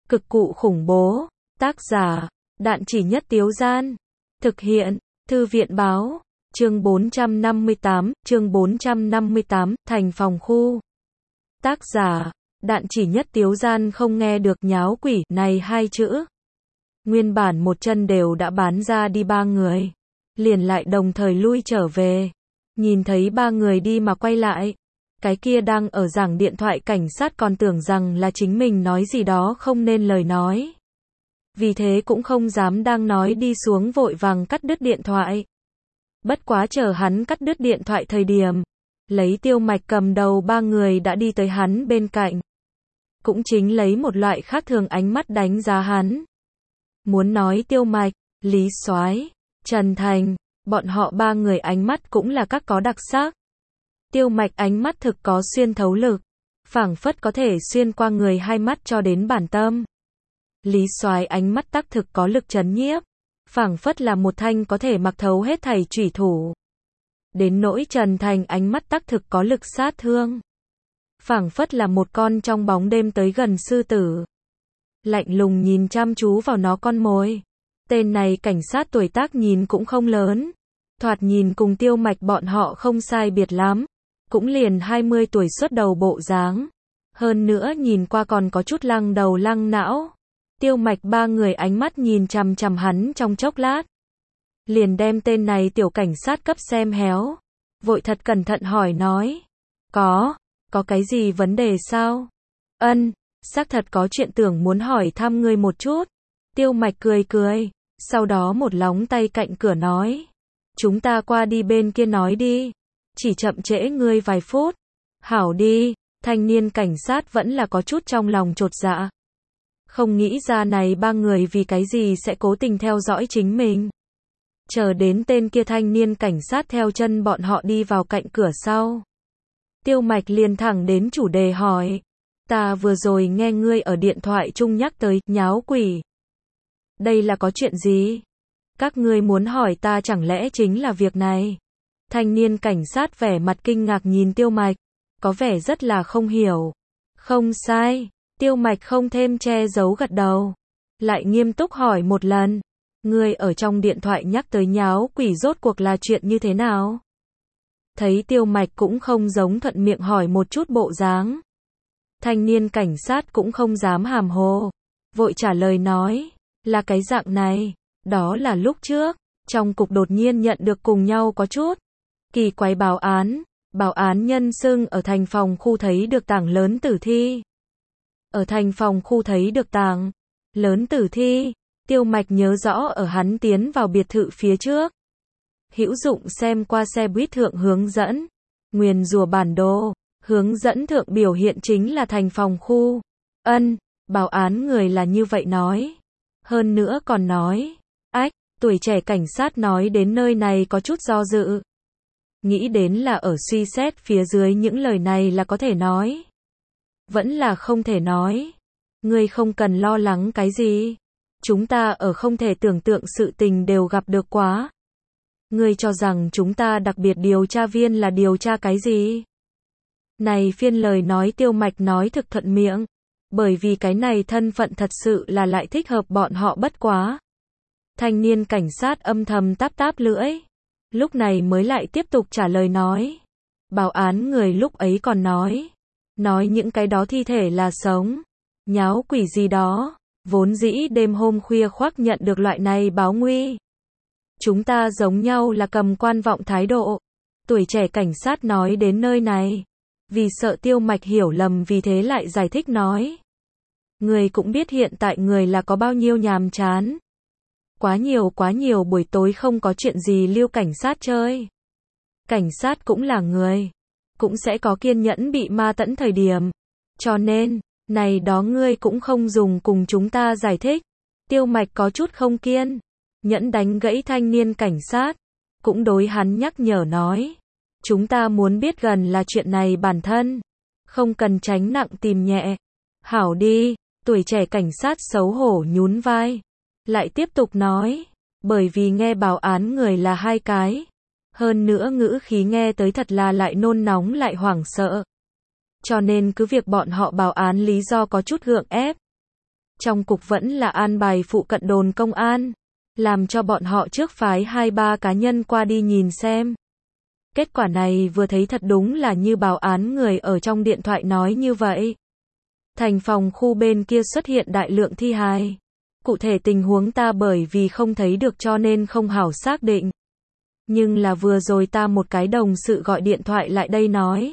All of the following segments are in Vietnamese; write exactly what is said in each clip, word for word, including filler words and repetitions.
Cực cụ khủng bố. Tác giả, Đạn Chỉ Nhất Tiếu Gian. Thực hiện, Thư viện Báo. Chương bốn trăm năm mươi tám, chương bốn trăm năm mươi tám, thành phòng khu. Tác giả, Đạn Chỉ Nhất Tiếu Gian không nghe được nháo quỷ này hai chữ. Nguyên bản một chân đều đã bán ra đi ba người. Liền lại đồng thời lui trở về. Nhìn thấy ba người đi mà quay lại. Cái kia đang ở giảng điện thoại cảnh sát còn tưởng rằng là chính mình nói gì đó không nên lời nói. Vì thế cũng không dám đang nói đi xuống vội vàng cắt đứt điện thoại. Bất quá chờ hắn cắt đứt điện thoại thời điểm, lấy Tiêu Mạch cầm đầu ba người đã đi tới hắn bên cạnh. Cũng chính lấy một loại khác thường ánh mắt đánh giá hắn. Muốn nói Tiêu Mạch, Lý Soái, Trần Thành, bọn họ ba người ánh mắt cũng là các có đặc sắc. Tiêu Mạch ánh mắt thực có xuyên thấu lực, phảng phất có thể xuyên qua người hai mắt cho đến bản tâm. Lý Soái ánh mắt tác thực có lực chấn nhiếp, phảng phất là một thanh có thể mặc thấu hết thảy chủy thủ. Đến nỗi Trần Thành ánh mắt tác thực có lực sát thương, phảng phất là một con trong bóng đêm tới gần sư tử, lạnh lùng nhìn chăm chú vào nó con mồi. Tên này cảnh sát tuổi tác nhìn cũng không lớn, thoạt nhìn cùng Tiêu Mạch bọn họ không sai biệt lắm, cũng liền hai mươi tuổi xuất đầu bộ dáng. Hơn nữa nhìn qua còn có chút lăng đầu lăng não. Tiêu Mạch ba người ánh mắt nhìn chằm chằm hắn trong chốc lát. Liền đem tên này tiểu cảnh sát cấp xem héo. Vội thật cẩn thận hỏi nói. Có, có cái gì vấn đề sao? Ân, xác thật có chuyện tưởng muốn hỏi thăm ngươi một chút. Tiêu Mạch cười cười, sau đó một lóng tay cạnh cửa nói. Chúng ta qua đi bên kia nói đi. Chỉ chậm trễ ngươi vài phút. Hảo đi, thanh niên cảnh sát vẫn là có chút trong lòng chột dạ. Không nghĩ ra này ba người vì cái gì sẽ cố tình theo dõi chính mình. Chờ đến tên kia thanh niên cảnh sát theo chân bọn họ đi vào cạnh cửa sau. Tiêu Mạch liền thẳng đến chủ đề hỏi. Ta vừa rồi nghe ngươi ở điện thoại chung nhắc tới nháo quỷ. Đây là có chuyện gì? Các ngươi muốn hỏi ta chẳng lẽ chính là việc này? Thanh niên cảnh sát vẻ mặt kinh ngạc nhìn Tiêu Mạch, có vẻ rất là không hiểu. Không sai, Tiêu Mạch không thêm che giấu gật đầu, lại nghiêm túc hỏi một lần. Ngươi ở trong điện thoại nhắc tới nháo quỷ rốt cuộc là chuyện như thế nào? Thấy Tiêu Mạch cũng không giống thuận miệng hỏi một chút bộ dáng. Thanh niên cảnh sát cũng không dám hàm hồ, vội trả lời nói, là cái dạng này, đó là lúc trước, trong cục đột nhiên nhận được cùng nhau có chút kỳ quái báo án, báo án nhân xưng ở thành phòng khu thấy được tảng lớn tử thi. Ở thành phòng khu thấy được tảng lớn tử thi, Tiêu Mạch nhớ rõ ở hắn tiến vào biệt thự phía trước. Hữu dụng xem qua xe buýt thượng hướng dẫn, nguyền rủa bản đồ, hướng dẫn thượng biểu hiện chính là thành phòng khu. Ân, báo án người là như vậy nói. Hơn nữa còn nói, ách, tuổi trẻ cảnh sát nói đến nơi này có chút do dự. Nghĩ đến là ở suy xét phía dưới những lời này là có thể nói. Vẫn là không thể nói. Ngươi không cần lo lắng cái gì. Chúng ta ở không thể tưởng tượng sự tình đều gặp được quá. Ngươi cho rằng chúng ta đặc biệt điều tra viên là điều tra cái gì? Này phiên lời nói Tiêu Mạch nói thực thuận miệng. Bởi vì cái này thân phận thật sự là lại thích hợp bọn họ bất quá. Thanh niên cảnh sát âm thầm táp táp lưỡi. Lúc này mới lại tiếp tục trả lời nói. Báo án người lúc ấy còn nói. Nói những cái đó thi thể là sống. Nháo quỷ gì đó. Vốn dĩ đêm hôm khuya khoác nhận được loại này báo nguy. Chúng ta giống nhau là cầm quan vọng thái độ. Tuổi trẻ cảnh sát nói đến nơi này. Vì sợ Tiêu Mạch hiểu lầm vì thế lại giải thích nói. Người cũng biết hiện tại người là có bao nhiêu nhàm chán. Quá nhiều quá nhiều buổi tối không có chuyện gì lưu cảnh sát chơi. Cảnh sát cũng là người. Cũng sẽ có kiên nhẫn bị ma tẫn thời điểm. Cho nên, này đó ngươi cũng không dùng cùng chúng ta giải thích. Tiêu Mạch có chút không kiên nhẫn đánh gãy thanh niên cảnh sát. Cũng đối hắn nhắc nhở nói. Chúng ta muốn biết gần là chuyện này bản thân. Không cần tránh nặng tìm nhẹ. Hảo đi, tuổi trẻ cảnh sát xấu hổ nhún vai. Lại tiếp tục nói. Bởi vì nghe báo án người là hai cái. Hơn nữa ngữ khí nghe tới thật là lại nôn nóng lại hoảng sợ. Cho nên cứ việc bọn họ báo án lý do có chút gượng ép. trong cục vẫn là an bài phụ cận đồn công an, làm cho bọn họ trước phái hai ba cá nhân qua đi nhìn xem. Kết quả này vừa thấy thật đúng là như báo án người ở trong điện thoại nói như vậy. Thành phòng khu bên kia xuất hiện đại lượng thi hài. Cụ thể tình huống ta bởi vì không thấy được cho nên không hảo xác định. Nhưng là vừa rồi ta một cái đồng sự gọi điện thoại lại đây nói.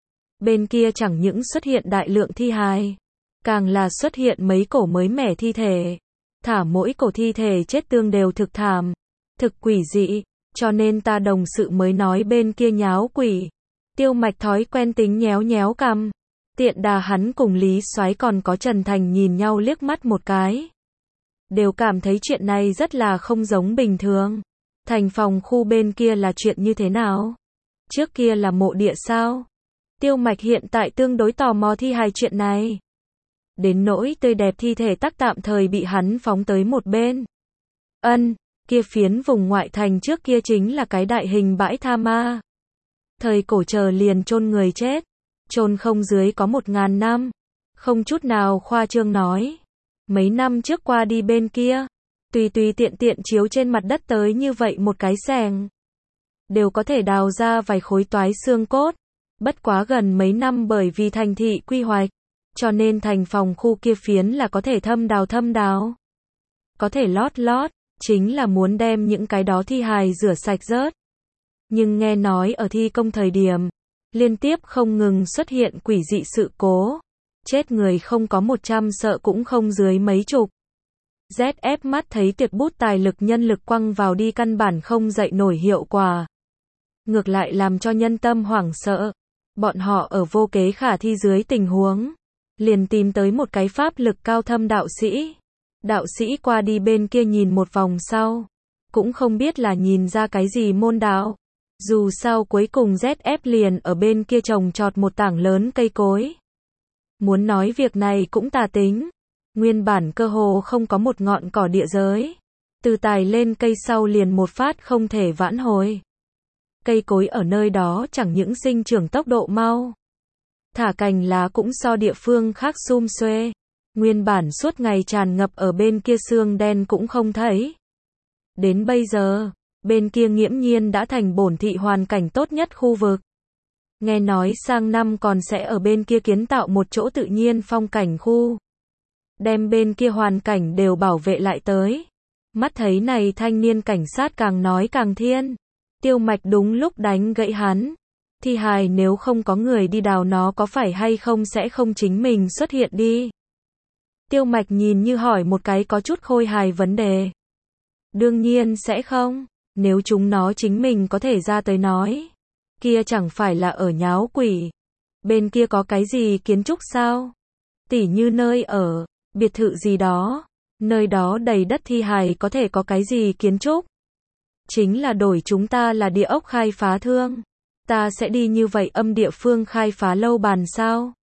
Bên kia chẳng những xuất hiện đại lượng thi hài, càng là xuất hiện mấy cổ mới mẻ thi thể. Thả mỗi cổ thi thể chết tương đều thực thảm, thực quỷ dị, cho nên ta đồng sự mới nói bên kia nháo quỷ. Tiêu Mạch thói quen tính nhéo nhéo cằm. Tiện đà hắn cùng Lý Soái còn có Trần Thành nhìn nhau liếc mắt một cái. Đều cảm thấy chuyện này rất là không giống bình thường. Thành phòng khu bên kia là chuyện như thế nào? Trước kia là mộ địa sao? Tiêu Mạch hiện tại tương đối tò mò thi hài chuyện này. Đến nỗi tươi đẹp thi thể tắc tạm thời bị hắn phóng tới một bên. Ân, kia phiến vùng ngoại thành trước kia chính là cái đại hình bãi tha ma. Thời cổ chờ liền chôn người chết, chôn không dưới có một ngàn năm. Không chút nào khoa trương nói. Mấy năm trước qua đi bên kia, tùy tùy tiện tiện chiếu trên mặt đất tới như vậy một cái xẻng, đều có thể đào ra vài khối toái xương cốt. Bất quá gần mấy năm bởi vì thành thị quy hoạch, cho nên thành phòng khu kia phiến là có thể thâm đào thâm đào. Có thể lót lót, chính là muốn đem những cái đó thi hài rửa sạch rớt. Nhưng nghe nói ở thi công thời điểm, liên tiếp không ngừng xuất hiện quỷ dị sự cố. Chết người không có một trăm sợ cũng không dưới mấy chục. dét ép mắt thấy tuyệt bút tài lực nhân lực quăng vào đi căn bản không dậy nổi hiệu quả. Ngược lại làm cho nhân tâm hoảng sợ. Bọn họ ở vô kế khả thi dưới tình huống, liền tìm tới một cái pháp lực cao thâm đạo sĩ. Đạo sĩ qua đi bên kia nhìn một vòng sau, cũng không biết là nhìn ra cái gì môn đạo. Dù sao cuối cùng dét ép liền ở bên kia trồng trọt một tảng lớn cây cối. Muốn nói việc này cũng tà tính. Nguyên bản cơ hồ không có một ngọn cỏ địa giới. Từ tài lên cây sau liền một phát không thể vãn hồi. Cây cối ở nơi đó chẳng những sinh trưởng tốc độ mau, thả cành lá cũng so địa phương khác sum xuê. Nguyên bản suốt ngày tràn ngập ở bên kia sương đen cũng không thấy. Đến bây giờ, bên kia nghiễm nhiên đã thành bổn thị hoàn cảnh tốt nhất khu vực. Nghe nói sang năm còn sẽ ở bên kia kiến tạo một chỗ tự nhiên phong cảnh khu. Đem bên kia hoàn cảnh đều bảo vệ lại tới. Mắt thấy này thanh niên cảnh sát càng nói càng thiên. Tiêu Mạch đúng lúc đánh gãy hắn. Thi hài nếu không có người đi đào nó có phải hay không sẽ không chính mình xuất hiện đi. Tiêu Mạch nhìn như hỏi một cái có chút khôi hài vấn đề. Đương nhiên sẽ không. Nếu chúng nó chính mình có thể ra tới nói. Kia chẳng phải là ở nháo quỷ. Bên kia có cái gì kiến trúc sao? Tỉ như nơi ở, biệt thự gì đó. Nơi đó đầy đất thi hài có thể có cái gì kiến trúc? Chính là đổi chúng ta là địa ốc khai phá thương. Ta sẽ đi như vậy âm địa phương khai phá lâu bàn sao?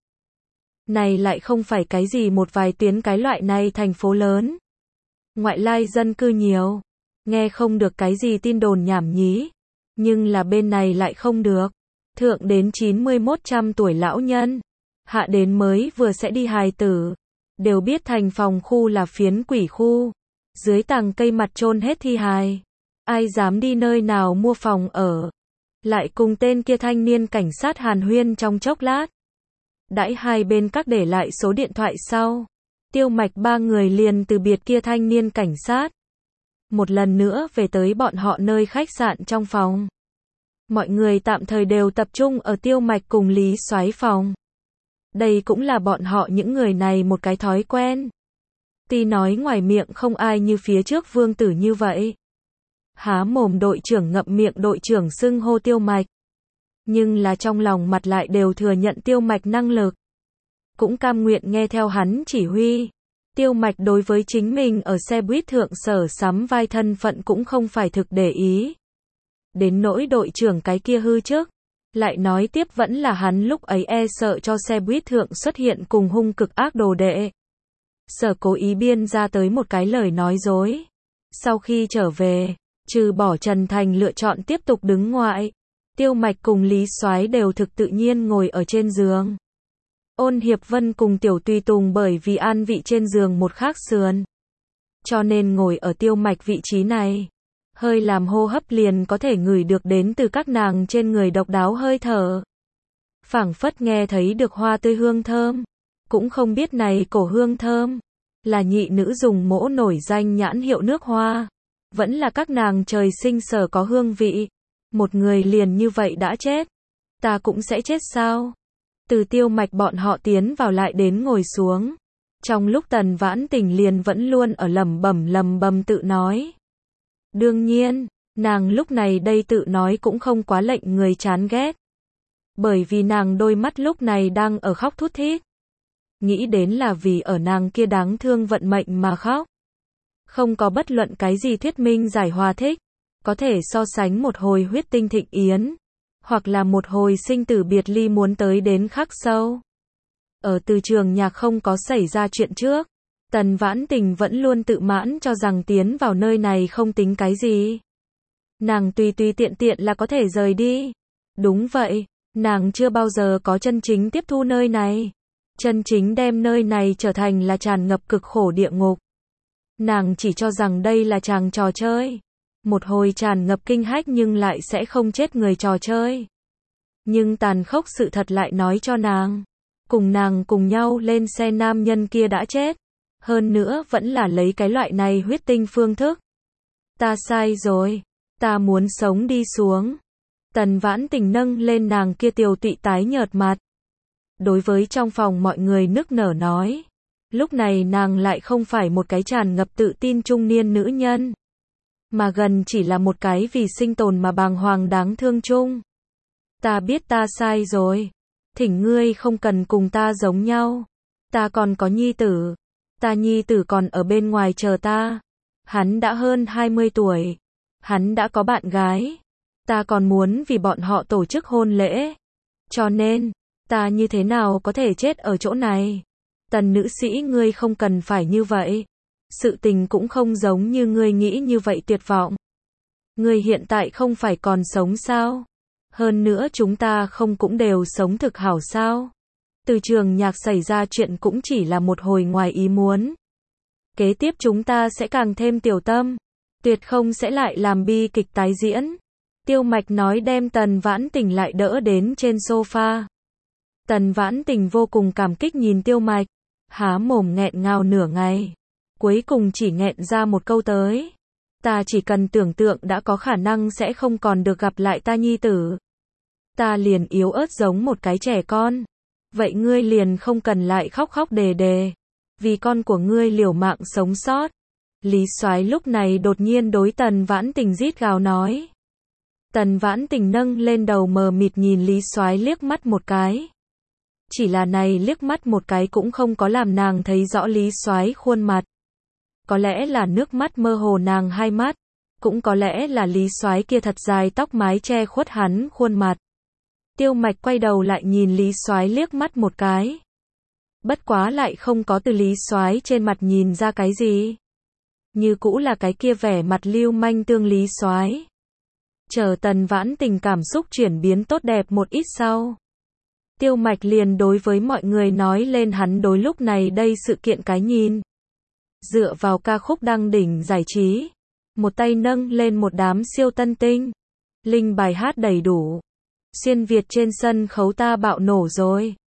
Này lại không phải cái gì một vài tuyến cái loại này thành phố lớn. Ngoại lai dân cư nhiều. Nghe không được cái gì tin đồn nhảm nhí. Nhưng là bên này lại không được. Thượng đến chín mươi mốt trăm tuổi lão nhân. Hạ đến mới vừa sẽ đi hài tử. Đều biết thành phòng khu là phiến quỷ khu. Dưới tàng cây mặt chôn hết thi hài. Ai dám đi nơi nào mua phòng ở. Lại cùng tên kia thanh niên cảnh sát hàn huyên trong chốc lát. Đãi hai bên các để lại số điện thoại sau. Tiêu Mạch ba người liền từ biệt kia thanh niên cảnh sát. Một lần nữa về tới bọn họ nơi khách sạn trong phòng. Mọi người tạm thời đều tập trung ở Tiêu Mạch cùng Lý Soái phòng. Đây cũng là bọn họ những người này một cái thói quen. Tuy nói ngoài miệng không ai như phía trước Vương Tử như vậy. Há mồm đội trưởng ngậm miệng đội trưởng xưng hô Tiêu Mạch. Nhưng là trong lòng mặt lại đều thừa nhận Tiêu Mạch năng lực. Cũng cam nguyện nghe theo hắn chỉ huy. Tiêu Mạch đối với chính mình ở xe buýt thượng sở sắm vai thân phận cũng không phải thực để ý. Đến nỗi đội trưởng cái kia hư chức. Lại nói tiếp vẫn là hắn lúc ấy e sợ cho xe buýt thượng xuất hiện cùng hung cực ác đồ đệ. Sở cố ý biên ra tới một cái lời nói dối. Sau khi trở về, trừ bỏ Trần Thành lựa chọn tiếp tục đứng ngoại. Tiêu Mạch cùng Lý Soái đều thực tự nhiên ngồi ở trên giường. Ôn Hiệp Vân cùng Tiểu Tùy Tùng bởi vì an vị trên giường một khác sườn, cho nên ngồi ở Tiêu Mạch vị trí này. Hơi làm hô hấp liền có thể ngửi được đến từ các nàng trên người độc đáo hơi thở. Phảng phất nghe thấy được hoa tươi hương thơm. Cũng không biết này cổ hương thơm là nhị nữ dùng mỗ nổi danh nhãn hiệu nước hoa, vẫn là các nàng trời sinh sở có hương vị. Một người liền như vậy đã chết, ta cũng sẽ chết sao? Từ Tiêu Mạch bọn họ tiến vào lại đến ngồi xuống. Trong lúc Tần Vãn Tình liền vẫn luôn ở lẩm bẩm lẩm bẩm tự nói. Đương nhiên, nàng lúc này đây tự nói cũng không quá lệnh người chán ghét. Bởi vì nàng đôi mắt lúc này đang ở khóc thút thít. Nghĩ đến là vì ở nàng kia đáng thương vận mệnh mà khóc. Không có bất luận cái gì thuyết minh giải hòa thích. Có thể so sánh một hồi huyết tinh thịnh yến. Hoặc là một hồi sinh tử biệt ly muốn tới đến khắc sâu. Ở Từ Trường Nhạc không có xảy ra chuyện trước. Tần Vãn Tình vẫn luôn tự mãn cho rằng tiến vào nơi này không tính cái gì. Nàng tùy tùy tiện tiện là có thể rời đi. Đúng vậy, nàng chưa bao giờ có chân chính tiếp thu nơi này. Chân chính đem nơi này trở thành là tràn ngập cực khổ địa ngục. Nàng chỉ cho rằng đây là chàng trò chơi. Một hồi tràn ngập kinh hách nhưng lại sẽ không chết người trò chơi. Nhưng tàn khốc sự thật lại nói cho nàng. Cùng nàng cùng nhau lên xe nam nhân kia đã chết. Hơn nữa vẫn là lấy cái loại này huyết tinh phương thức. Ta sai rồi. Ta muốn sống đi xuống. Tần Vãn Tình nâng lên nàng kia tiều tụy tái nhợt mặt. Đối với trong phòng mọi người nức nở nói. Lúc này nàng lại không phải một cái tràn ngập tự tin trung niên nữ nhân. Mà gần chỉ là một cái vì sinh tồn mà bàng hoàng đáng thương chung. Ta biết ta sai rồi. Thỉnh ngươi không cần cùng ta giống nhau. Ta còn có nhi tử. Ta nhi tử còn ở bên ngoài chờ ta. Hắn đã hơn hai mươi tuổi. Hắn đã có bạn gái. Ta còn muốn vì bọn họ tổ chức hôn lễ. Cho nên, ta như thế nào có thể chết ở chỗ này? Tần nữ sĩ ngươi không cần phải như vậy. Sự tình cũng không giống như ngươi nghĩ như vậy tuyệt vọng. Ngươi hiện tại không phải còn sống sao? Hơn nữa chúng ta không cũng đều sống thực hảo sao? Từ Trường Nhạc xảy ra chuyện cũng chỉ là một hồi ngoài ý muốn. Kế tiếp chúng ta sẽ càng thêm tiểu tâm. Tuyệt không sẽ lại làm bi kịch tái diễn. Tiêu Mạch nói đem Tần Vãn Tình lại đỡ đến trên sofa. Tần Vãn Tình vô cùng cảm kích nhìn Tiêu Mạch. Há mồm nghẹn ngào nửa ngày. Cuối cùng chỉ nghẹn ra một câu tới. Ta chỉ cần tưởng tượng đã có khả năng sẽ không còn được gặp lại ta nhi tử. Ta liền yếu ớt giống một cái trẻ con. Vậy ngươi liền không cần lại khóc khóc đề đề. Vì con của ngươi liều mạng sống sót. Lý Soái lúc này đột nhiên đối Tần Vãn Tình rít gào nói. Tần Vãn Tình nâng lên đầu mờ mịt nhìn Lý Soái liếc mắt một cái. Chỉ là này liếc mắt một cái cũng không có làm nàng thấy rõ Lý Soái khuôn mặt. Có lẽ là nước mắt mơ hồ nàng hai mắt. Cũng có lẽ là Lý Soái kia thật dài tóc mái che khuất hắn khuôn mặt. Tiêu Mạch quay đầu lại nhìn Lý Soái liếc mắt một cái. Bất quá lại không có từ Lý Soái trên mặt nhìn ra cái gì. Như cũ là cái kia vẻ mặt lưu manh tương Lý Soái. Chờ Tần Vãn Tình cảm xúc chuyển biến tốt đẹp một ít sau. Tiêu Mạch liền đối với mọi người nói lên hắn đối lúc này đây sự kiện cái nhìn. Dựa vào ca khúc đăng đỉnh giải trí. Một tay nâng lên một đám siêu tân tinh. Linh bài hát đầy đủ. Xuyên Việt trên sân khấu ta bạo nổ rồi.